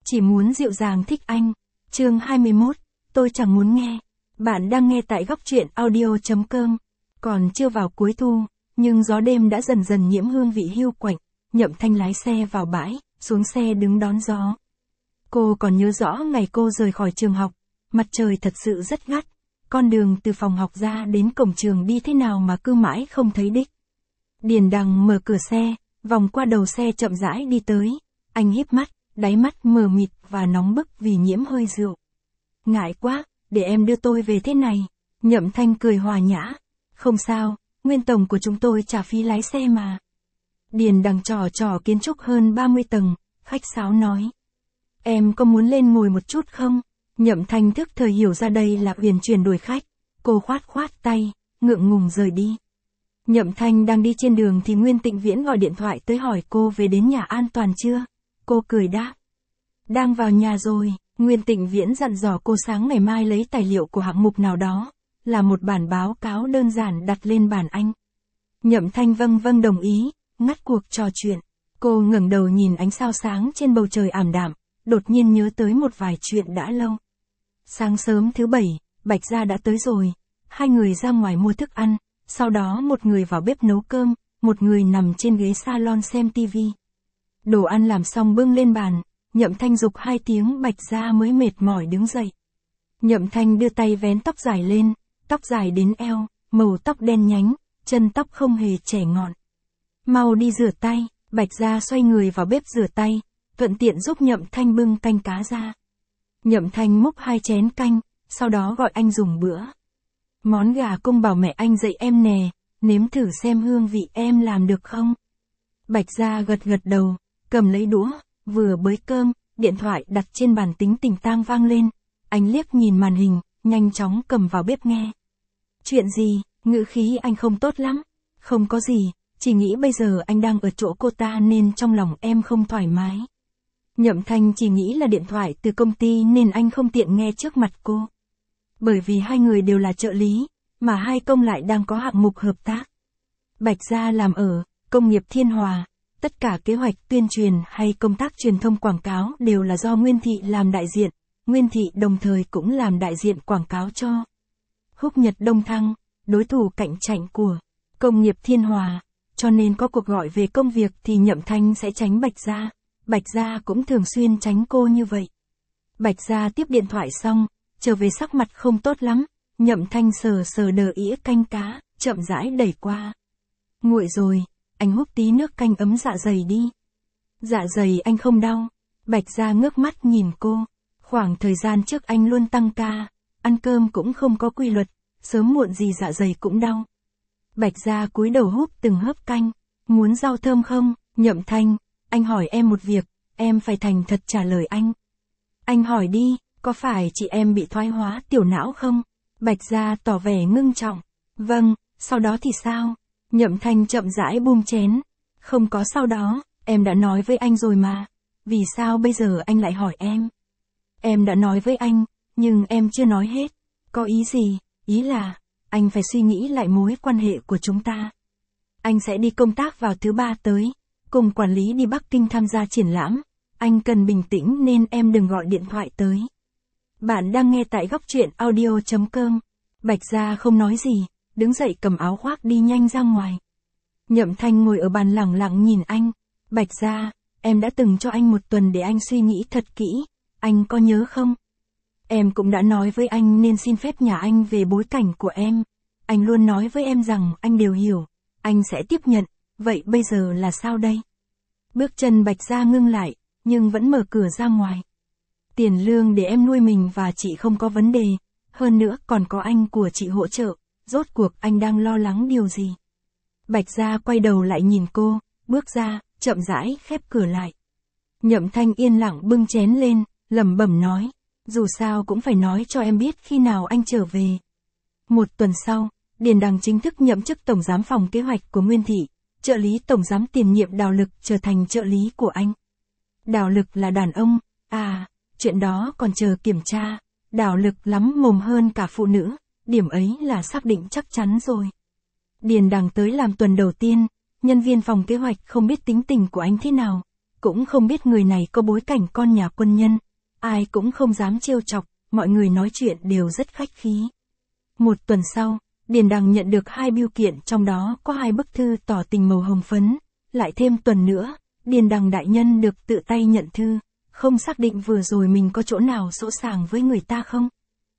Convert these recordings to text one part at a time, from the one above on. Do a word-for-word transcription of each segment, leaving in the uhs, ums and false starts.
Chỉ muốn dịu dàng thích anh. Chương hai mươi mốt, tôi chẳng muốn nghe. Bạn đang nghe tại góc truyện audio chấm com. Còn chưa vào cuối thu, nhưng gió đêm đã dần dần nhiễm hương vị hiu quạnh. Nhậm Thanh lái xe vào bãi, xuống xe đứng đón gió. Cô còn nhớ rõ ngày cô rời khỏi trường học, mặt trời thật sự rất gắt. Con đường từ phòng học ra đến cổng trường đi thế nào mà cứ mãi không thấy đích. Điền Đằng mở cửa xe, vòng qua đầu xe chậm rãi đi tới. Anh híp mắt, đáy mắt mờ mịt và nóng bức vì nhiễm hơi rượu. Ngại quá, để em đưa tôi về thế này. Nhậm Thanh cười hòa nhã. Không sao, nguyên tổng của chúng tôi trả phí lái xe mà. Điền Đằng trò trò kiến trúc hơn ba mươi tầng, khách sáo nói. Em có muốn lên ngồi một chút không? Nhậm Thanh thức thời hiểu ra đây là Huyền chuyển đổi khách. Cô khoát khoát tay, ngượng ngùng rời đi. Nhậm Thanh đang đi trên đường thì Nguyên Tịnh Viễn gọi điện thoại tới hỏi cô về đến nhà an toàn chưa? Cô cười đáp. Đang vào nhà rồi. Nguyên Tịnh Viễn dặn dò cô sáng ngày mai lấy tài liệu của hạng mục nào đó, là một bản báo cáo đơn giản đặt lên bàn anh. Nhậm Thanh vâng vâng đồng ý, ngắt cuộc trò chuyện. Cô ngẩng đầu nhìn ánh sao sáng trên bầu trời ảm đạm, đột nhiên nhớ tới một vài chuyện đã lâu. Sáng sớm thứ bảy, Bạch Gia đã tới rồi. Hai người ra ngoài mua thức ăn, sau đó một người vào bếp nấu cơm, một người nằm trên ghế salon xem tivi. Đồ ăn làm xong bưng lên bàn, Nhậm Thanh giục hai tiếng Bạch Gia mới mệt mỏi đứng dậy. Nhậm Thanh đưa tay vén tóc dài lên, tóc dài đến eo, màu tóc đen nhánh, chân tóc không hề chẻ ngọn. Mau đi rửa tay. Bạch Gia xoay người vào bếp rửa tay, thuận tiện giúp Nhậm Thanh bưng canh cá ra. Nhậm Thanh múc hai chén canh, sau đó gọi anh dùng bữa. Món gà cung bảo mẹ anh dạy em nè, nếm thử xem hương vị em làm được không? Bạch Gia gật gật đầu, cầm lấy đũa, vừa bới cơm, điện thoại đặt trên bàn tính tình tang vang lên. Anh liếc nhìn màn hình, nhanh chóng cầm vào bếp nghe. Chuyện gì? Ngữ khí anh không tốt lắm. Không có gì, chỉ nghĩ bây giờ anh đang ở chỗ cô ta nên trong lòng em không thoải mái. Nhậm Thanh chỉ nghĩ là điện thoại từ công ty nên anh không tiện nghe trước mặt cô. Bởi vì hai người đều là trợ lý, mà hai công lại đang có hạng mục hợp tác. Bạch Gia làm ở công nghiệp Thiên Hòa, tất cả kế hoạch tuyên truyền hay công tác truyền thông quảng cáo đều là do Nguyên Thị làm đại diện, Nguyên Thị đồng thời cũng làm đại diện quảng cáo cho Húc Nhật Đông Thăng, đối thủ cạnh tranh của công nghiệp Thiên Hòa, cho nên có cuộc gọi về công việc thì Nhậm Thanh sẽ tránh Bạch Gia, Bạch Gia cũng thường xuyên tránh cô như vậy. Bạch Gia tiếp điện thoại xong, trở về sắc mặt không tốt lắm, Nhậm Thanh sờ sờ đờ ĩa canh cá, chậm rãi đẩy qua. Nguội rồi, anh húp tí nước canh ấm dạ dày đi. Dạ dày anh không đau. Bạch Gia ngước mắt nhìn cô. Khoảng thời gian trước anh luôn tăng ca, ăn cơm cũng không có quy luật, sớm muộn gì dạ dày cũng đau. Bạch Gia cúi đầu húp từng hớp canh. Muốn rau thơm không? Nhậm Thanh, anh hỏi em một việc, em phải thành thật trả lời anh. Anh hỏi đi, có phải chị em bị thoái hóa tiểu não không? Bạch Gia tỏ vẻ ngưng trọng. Vâng, sau đó thì sao? Nhậm Thanh chậm rãi buông chén. Không có sau đó, em đã nói với anh rồi mà. Vì sao bây giờ anh lại hỏi em? Em đã nói với anh, nhưng em chưa nói hết. Có ý gì? Ý là, anh phải suy nghĩ lại mối quan hệ của chúng ta. Anh sẽ đi công tác vào thứ ba tới, cùng quản lý đi Bắc Kinh tham gia triển lãm. Anh cần bình tĩnh nên em đừng gọi điện thoại tới. Bạn đang nghe tại góc truyện audio chấm com. Bạch Gia không nói gì, đứng dậy cầm áo khoác đi nhanh ra ngoài. Nhậm Thanh ngồi ở bàn lẳng lặng nhìn anh. Bạch Gia, em đã từng cho anh một tuần để anh suy nghĩ thật kỹ, anh có nhớ không? Em cũng đã nói với anh nên xin phép nhà anh về bối cảnh của em. Anh luôn nói với em rằng anh đều hiểu, anh sẽ tiếp nhận, vậy bây giờ là sao đây? Bước chân Bạch Gia ngưng lại, nhưng vẫn mở cửa ra ngoài. Tiền lương để em nuôi mình và chị không có vấn đề, hơn nữa còn có anh của chị hỗ trợ, rốt cuộc anh đang lo lắng điều gì? Bạch Gia quay đầu lại nhìn cô, bước ra, chậm rãi khép cửa lại. Nhậm Thanh yên lặng bưng chén lên, lẩm bẩm nói, dù sao cũng phải nói cho em biết khi nào anh trở về. Một tuần sau, Điền Đằng chính thức nhậm chức tổng giám phòng kế hoạch của Nguyên Thị, trợ lý tổng giám tiền nhiệm Đào Lực trở thành trợ lý của anh. Đào Lực là đàn ông, à, chuyện đó còn chờ kiểm tra. Đào Lực lắm mồm hơn cả phụ nữ, điểm ấy là xác định chắc chắn rồi. Điền Đằng tới làm tuần đầu tiên, nhân viên phòng kế hoạch không biết tính tình của anh thế nào, cũng không biết người này có bối cảnh con nhà quân nhân, ai cũng không dám trêu chọc, mọi người nói chuyện đều rất khách khí. Một tuần sau, Điền Đằng nhận được hai bưu kiện, trong đó có hai bức thư tỏ tình màu hồng phấn, lại thêm tuần nữa, Điền Đằng đại nhân được tự tay nhận thư, không xác định vừa rồi mình có chỗ nào sỗ sàng với người ta không?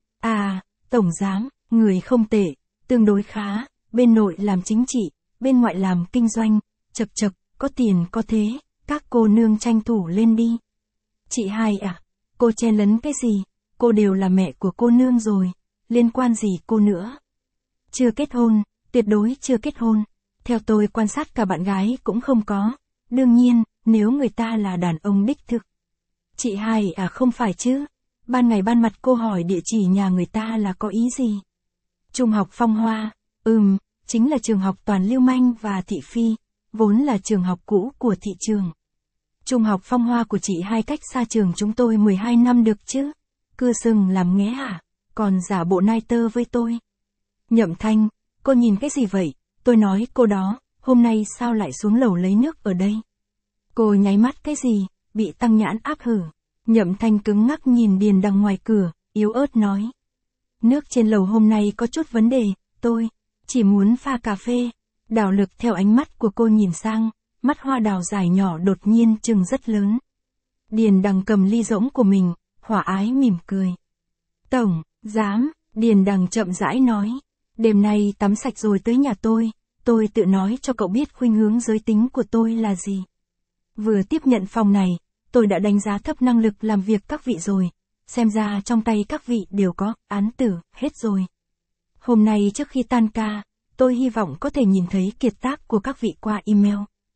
À, tổng giám, người không tệ, tương đối khá, bên nội làm chính trị, bên ngoại làm kinh doanh, chật chật, có tiền có thế, các cô nương tranh thủ lên đi. Chị hai à, cô chen lấn cái gì, cô đều là mẹ của cô nương rồi, liên quan gì cô nữa? Chưa kết hôn, tuyệt đối chưa kết hôn, theo tôi quan sát cả bạn gái cũng không có, đương nhiên, nếu người ta là đàn ông đích thực. Chị hai à không phải chứ, ban ngày ban mặt cô hỏi địa chỉ nhà người ta là có ý gì? Trung học Phong Hoa, ừm, chính là trường học toàn lưu manh và thị phi, vốn là trường học cũ của thị trường. Trung học Phong Hoa của chị hai cách xa trường chúng tôi mười hai năm được chứ, cứ sừng làm nghé hả, còn giả bộ nai tơ với tôi. Nhậm Thanh, cô nhìn cái gì vậy? Tôi nói cô đó, hôm nay sao lại xuống lầu lấy nước ở đây? Cô nháy mắt cái gì, bị tăng nhãn áp hử. Nhậm Thanh cứng ngắc nhìn Điền Đằng ngoài cửa, yếu ớt nói. Nước trên lầu hôm nay có chút vấn đề, tôi chỉ muốn pha cà phê. Đào Lực theo ánh mắt của cô nhìn sang, mắt hoa đào dài nhỏ đột nhiên trừng rất lớn. Điền Đằng cầm ly rỗng của mình, hỏa ái mỉm cười. Tổng, giám, Điền Đằng chậm rãi nói. Đêm nay tắm sạch rồi tới nhà tôi, tôi tự nói cho cậu biết khuynh hướng giới tính của tôi là gì. Vừa tiếp nhận phòng này, tôi đã đánh giá thấp năng lực làm việc các vị rồi, xem ra trong tay các vị đều có án tử hết rồi. Hôm nay trước khi tan ca, tôi hy vọng có thể nhìn thấy kiệt tác của các vị qua email.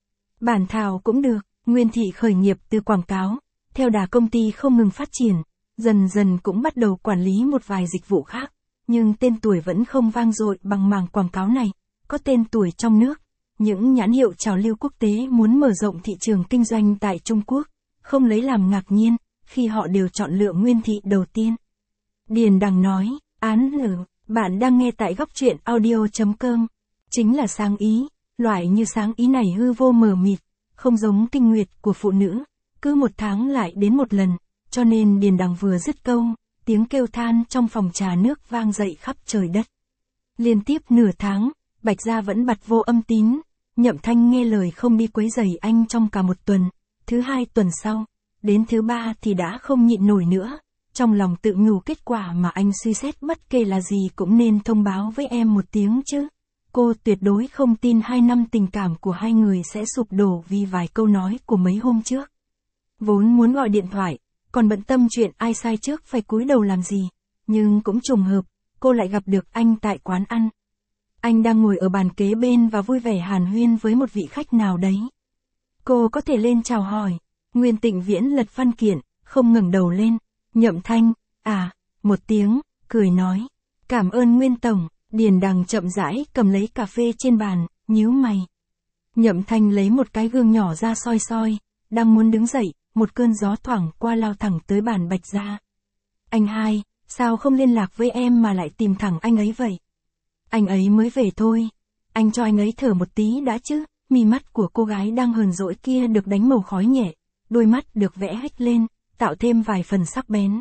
Bản thảo cũng được, Nguyên Thị khởi nghiệp từ quảng cáo, theo đà công ty không ngừng phát triển, dần dần cũng bắt đầu quản lý một vài dịch vụ khác, nhưng tên tuổi vẫn không vang dội bằng mảng quảng cáo này, có tên tuổi trong nước. Những nhãn hiệu trào lưu quốc tế muốn mở rộng thị trường kinh doanh tại Trung Quốc, không lấy làm ngạc nhiên, khi họ đều chọn lựa Nguyên Thị đầu tiên. Điền Đằng nói, án lử, bạn đang nghe tại góc truyện audio chấm com. Chính là sáng ý, loại như sáng ý này hư vô mờ mịt, không giống kinh nguyệt của phụ nữ, cứ một tháng lại đến một lần, cho nên Điền Đằng vừa dứt câu, tiếng kêu than trong phòng trà nước vang dậy khắp trời đất. Liên tiếp nửa tháng, Bạch Gia vẫn bặt vô âm tín, Nhậm Thanh nghe lời không đi quấy rầy anh trong cả một tuần, thứ hai tuần sau, đến thứ ba thì đã không nhịn nổi nữa, trong lòng tự nhủ kết quả mà anh suy xét bất kể là gì cũng nên thông báo với em một tiếng chứ. Cô tuyệt đối không tin hai năm tình cảm của hai người sẽ sụp đổ vì vài câu nói của mấy hôm trước. Vốn muốn gọi điện thoại, còn bận tâm chuyện ai sai trước phải cúi đầu làm gì, nhưng cũng trùng hợp, cô lại gặp được anh tại quán ăn. Anh đang ngồi ở bàn kế bên và vui vẻ hàn huyên với một vị khách nào đấy. Cô có thể lên chào hỏi. Nguyên Tịnh Viễn lật văn kiện, không ngẩng đầu lên. Nhậm Thanh, à, một tiếng, cười nói. Cảm ơn Nguyên Tổng. Điền Đằng chậm rãi cầm lấy cà phê trên bàn, nhíu mày. Nhậm Thanh lấy một cái gương nhỏ ra soi soi, đang muốn đứng dậy, một cơn gió thoảng qua lao thẳng tới bàn Bạch Gia. Anh hai, sao không liên lạc với em mà lại tìm thẳng anh ấy vậy? Anh ấy mới về thôi, anh cho anh ấy thở một tí đã chứ. Mí mắt của cô gái đang hờn dỗi kia được đánh màu khói nhẹ, đôi mắt được vẽ hếch lên, tạo thêm vài phần sắc bén.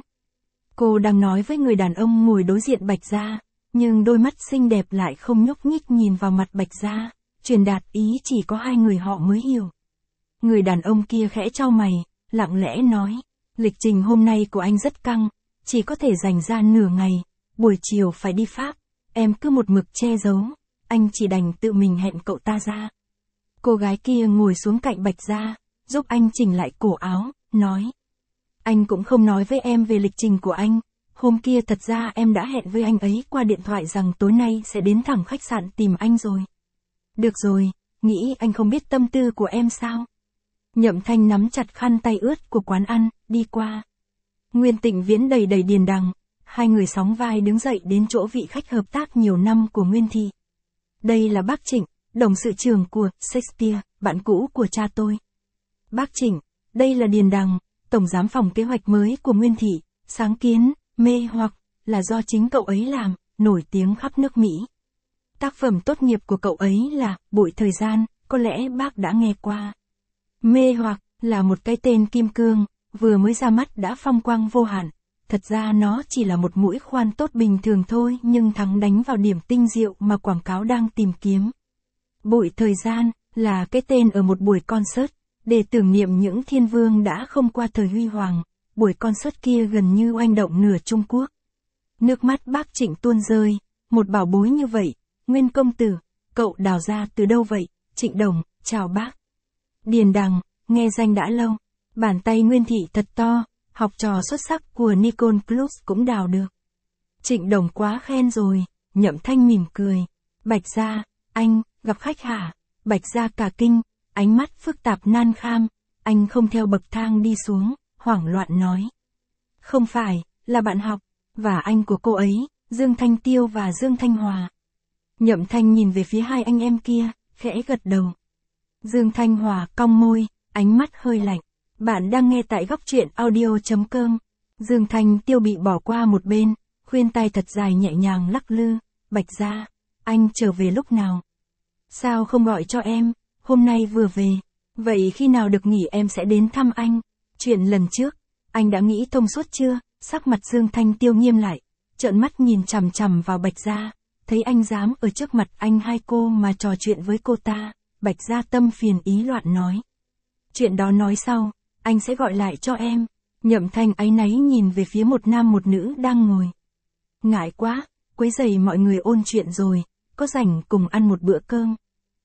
Cô đang nói với người đàn ông ngồi đối diện Bạch Gia, nhưng đôi mắt xinh đẹp lại không nhúc nhích nhìn vào mặt Bạch Gia, truyền đạt ý chỉ có hai người họ mới hiểu. Người đàn ông kia khẽ chau mày, lặng lẽ nói, lịch trình hôm nay của anh rất căng, chỉ có thể dành ra nửa ngày, buổi chiều phải đi Pháp, em cứ một mực che giấu, anh chỉ đành tự mình hẹn cậu ta ra. Cô gái kia ngồi xuống cạnh Bạch Gia, giúp anh chỉnh lại cổ áo, nói. Anh cũng không nói với em về lịch trình của anh, hôm kia thật ra em đã hẹn với anh ấy qua điện thoại rằng tối nay sẽ đến thẳng khách sạn tìm anh rồi. Được rồi, nghĩ anh không biết tâm tư của em sao? Nhậm Thanh nắm chặt khăn tay ướt của quán ăn, đi qua. Nguyên Tịnh Viễn đầy đầy Điền Đằng, hai người sóng vai đứng dậy đến chỗ vị khách hợp tác nhiều năm của Nguyên Thị. Đây là bác Trịnh, đồng sự trưởng của Shakespeare, bạn cũ của cha tôi. Bác Trịnh, đây là Điền Đằng, tổng giám phòng kế hoạch mới của Nguyên Thị, sáng kiến, mê hoặc, là do chính cậu ấy làm, nổi tiếng khắp nước Mỹ. Tác phẩm tốt nghiệp của cậu ấy là Bụi Thời Gian, có lẽ bác đã nghe qua. Mê hoặc, Là một cái tên kim cương, vừa mới ra mắt đã phong quang vô hạn. Thật ra nó chỉ là một mũi khoan tốt bình thường thôi, nhưng thắng đánh vào điểm tinh diệu mà quảng cáo đang tìm kiếm. Bụi thời gian, là cái tên ở một buổi concert, để tưởng niệm những thiên vương đã không qua thời huy hoàng. Buổi concert kia gần như oanh động nửa Trung Quốc. Nước mắt bác Trịnh tuôn rơi, một bảo bối như vậy, Nguyên công tử, cậu đào ra từ đâu vậy? Trịnh Đồng, chào bác. Điền Đằng, nghe danh đã lâu, bàn tay Nguyên thị thật to, học trò xuất sắc của Nicole Plus cũng đào được. Trịnh Đồng quá khen rồi, Nhậm Thanh mỉm cười. Bạch Gia, anh, gặp khách hả? Bạch Gia cả kinh, ánh mắt phức tạp nan kham, anh không theo bậc thang đi xuống, hoảng loạn nói. Không phải, là bạn học, và anh của cô ấy, Dương Thanh Tiêu và Dương Thanh Hòa. Nhậm Thanh nhìn về phía hai anh em kia, khẽ gật đầu. Dương Thanh Hòa cong môi, ánh mắt hơi lạnh. Bạn đang nghe tại góc truyện audio chấm com. Dương Thanh Tiêu bị bỏ qua một bên, khuyên tai thật dài nhẹ nhàng lắc lư. Bạch Gia, anh trở về lúc nào? Sao không gọi cho em, hôm nay vừa về. Vậy khi nào được nghỉ em sẽ đến thăm anh. Chuyện lần trước, anh đã nghĩ thông suốt chưa? Sắc mặt Dương Thanh Tiêu nghiêm lại, trợn mắt nhìn chằm chằm vào Bạch Gia, thấy anh dám ở trước mặt anh hai cô mà trò chuyện với cô ta. Bạch Gia tâm phiền ý loạn nói. Chuyện đó nói sau, anh sẽ gọi lại cho em. Nhậm Thanh áy náy nhìn về phía một nam một nữ đang ngồi. Ngại quá, quấy rầy mọi người ôn chuyện rồi, có rảnh cùng ăn một bữa cơm.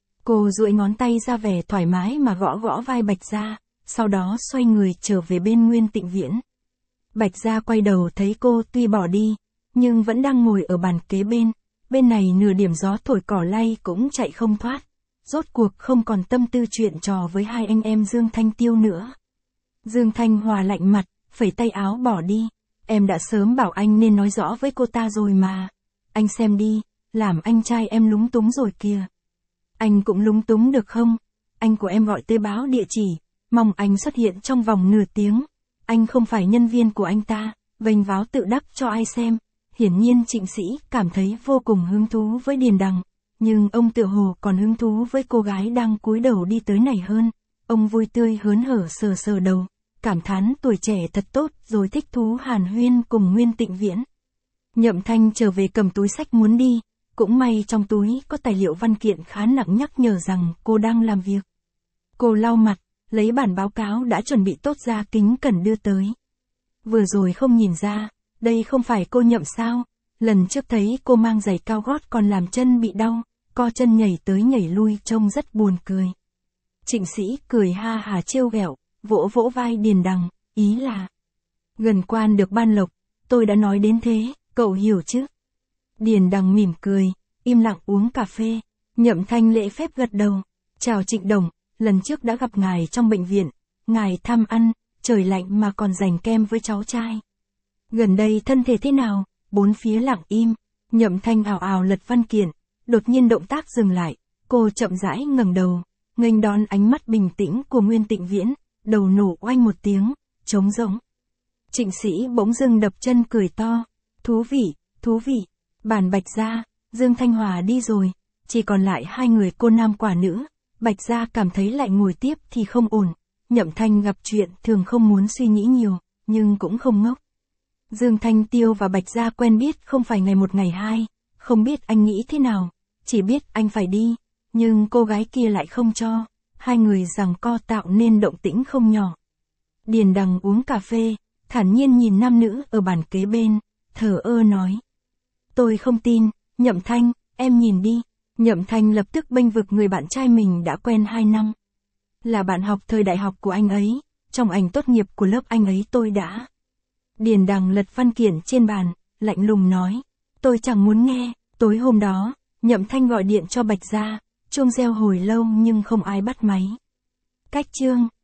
Cô duỗi ngón tay ra vẻ thoải mái mà gõ gõ vai Bạch Gia, sau đó xoay người trở về bên Nguyên Tịnh Viễn. Bạch Gia quay đầu thấy cô tuy bỏ đi, nhưng vẫn đang ngồi ở bàn kế bên, bên này nửa điểm gió thổi cỏ lay cũng chạy không thoát. Rốt cuộc không còn tâm tư chuyện trò với hai anh em Dương Thanh Tiêu nữa. Dương Thanh Hòa lạnh mặt, phẩy tay áo bỏ đi. Em đã sớm bảo anh nên nói rõ với cô ta rồi mà. Anh xem đi, làm anh trai em lúng túng rồi kìa. Anh cũng lúng túng được không? Anh của em gọi tới báo địa chỉ, mong anh xuất hiện trong vòng nửa tiếng. Anh không phải nhân viên của anh ta, vênh váo tự đắc cho ai xem. Hiển nhiên Trịnh Sĩ cảm thấy vô cùng hứng thú với Điền Đằng. Nhưng ông tựa hồ còn hứng thú với cô gái đang cúi đầu đi tới này hơn. Ông vui tươi hớn hở sờ sờ đầu, cảm thán tuổi trẻ thật tốt rồi thích thú hàn huyên cùng Nguyên Tịnh Viễn. Nhậm Thanh trở về cầm túi sách muốn đi, cũng may trong túi có tài liệu văn kiện khá nặng nhắc nhở rằng cô đang làm việc. Cô lau mặt, lấy bản báo cáo đã chuẩn bị tốt ra kính cẩn đưa tới. Vừa rồi không nhìn ra, đây không phải cô Nhậm sao? Lần trước thấy cô mang giày cao gót còn làm chân bị đau, co chân nhảy tới nhảy lui trông rất buồn cười. Trịnh Sĩ cười ha hà trêu ghẹo, vỗ vỗ vai Điền Đằng, ý là gần quan được ban lộc, tôi đã nói đến thế, cậu hiểu chứ? Điền Đằng mỉm cười, im lặng uống cà phê. Nhậm Thanh lễ phép gật đầu. Chào Trịnh Đồng, lần trước đã gặp ngài trong bệnh viện, ngài thăm ăn, trời lạnh mà còn dành kem với cháu trai. Gần đây thân thể thế nào? Bốn phía lặng im. Nhậm Thanh ào ào lật văn kiện, đột nhiên động tác dừng lại, cô chậm rãi ngẩng đầu, nghênh đón ánh mắt bình tĩnh của Nguyên Tịnh Viễn, đầu nổ oanh một tiếng, trống rỗng. Trịnh Sĩ bỗng dưng đập chân cười to, thú vị, thú vị. Bàn Bạch Gia, Dương Thanh Hòa đi rồi, chỉ còn lại hai người cô nam quả nữ. Bạch Gia cảm thấy lại ngồi tiếp thì không ổn. Nhậm Thanh gặp chuyện thường không muốn suy nghĩ nhiều, nhưng cũng không ngốc. Dương Thanh Tiêu và Bạch Gia quen biết không phải ngày một ngày hai, không biết anh nghĩ thế nào, chỉ biết anh phải đi, nhưng cô gái kia lại không cho, hai người giằng co tạo nên động tĩnh không nhỏ. Điền Đằng uống cà phê, thản nhiên nhìn nam nữ ở bàn kế bên, thờ ơ nói. Tôi không tin, Nhậm Thanh, em nhìn đi. Nhậm Thanh lập tức bênh vực người bạn trai mình đã quen hai năm. Là bạn học thời đại học của anh ấy, trong ảnh tốt nghiệp của lớp anh ấy tôi đã. Điền Đằng lật văn kiện trên bàn, lạnh lùng nói. Tôi chẳng muốn nghe. Tối hôm đó, Nhậm Thanh gọi điện cho Bạch Gia, chuông reo hồi lâu nhưng không ai bắt máy. Cách chương.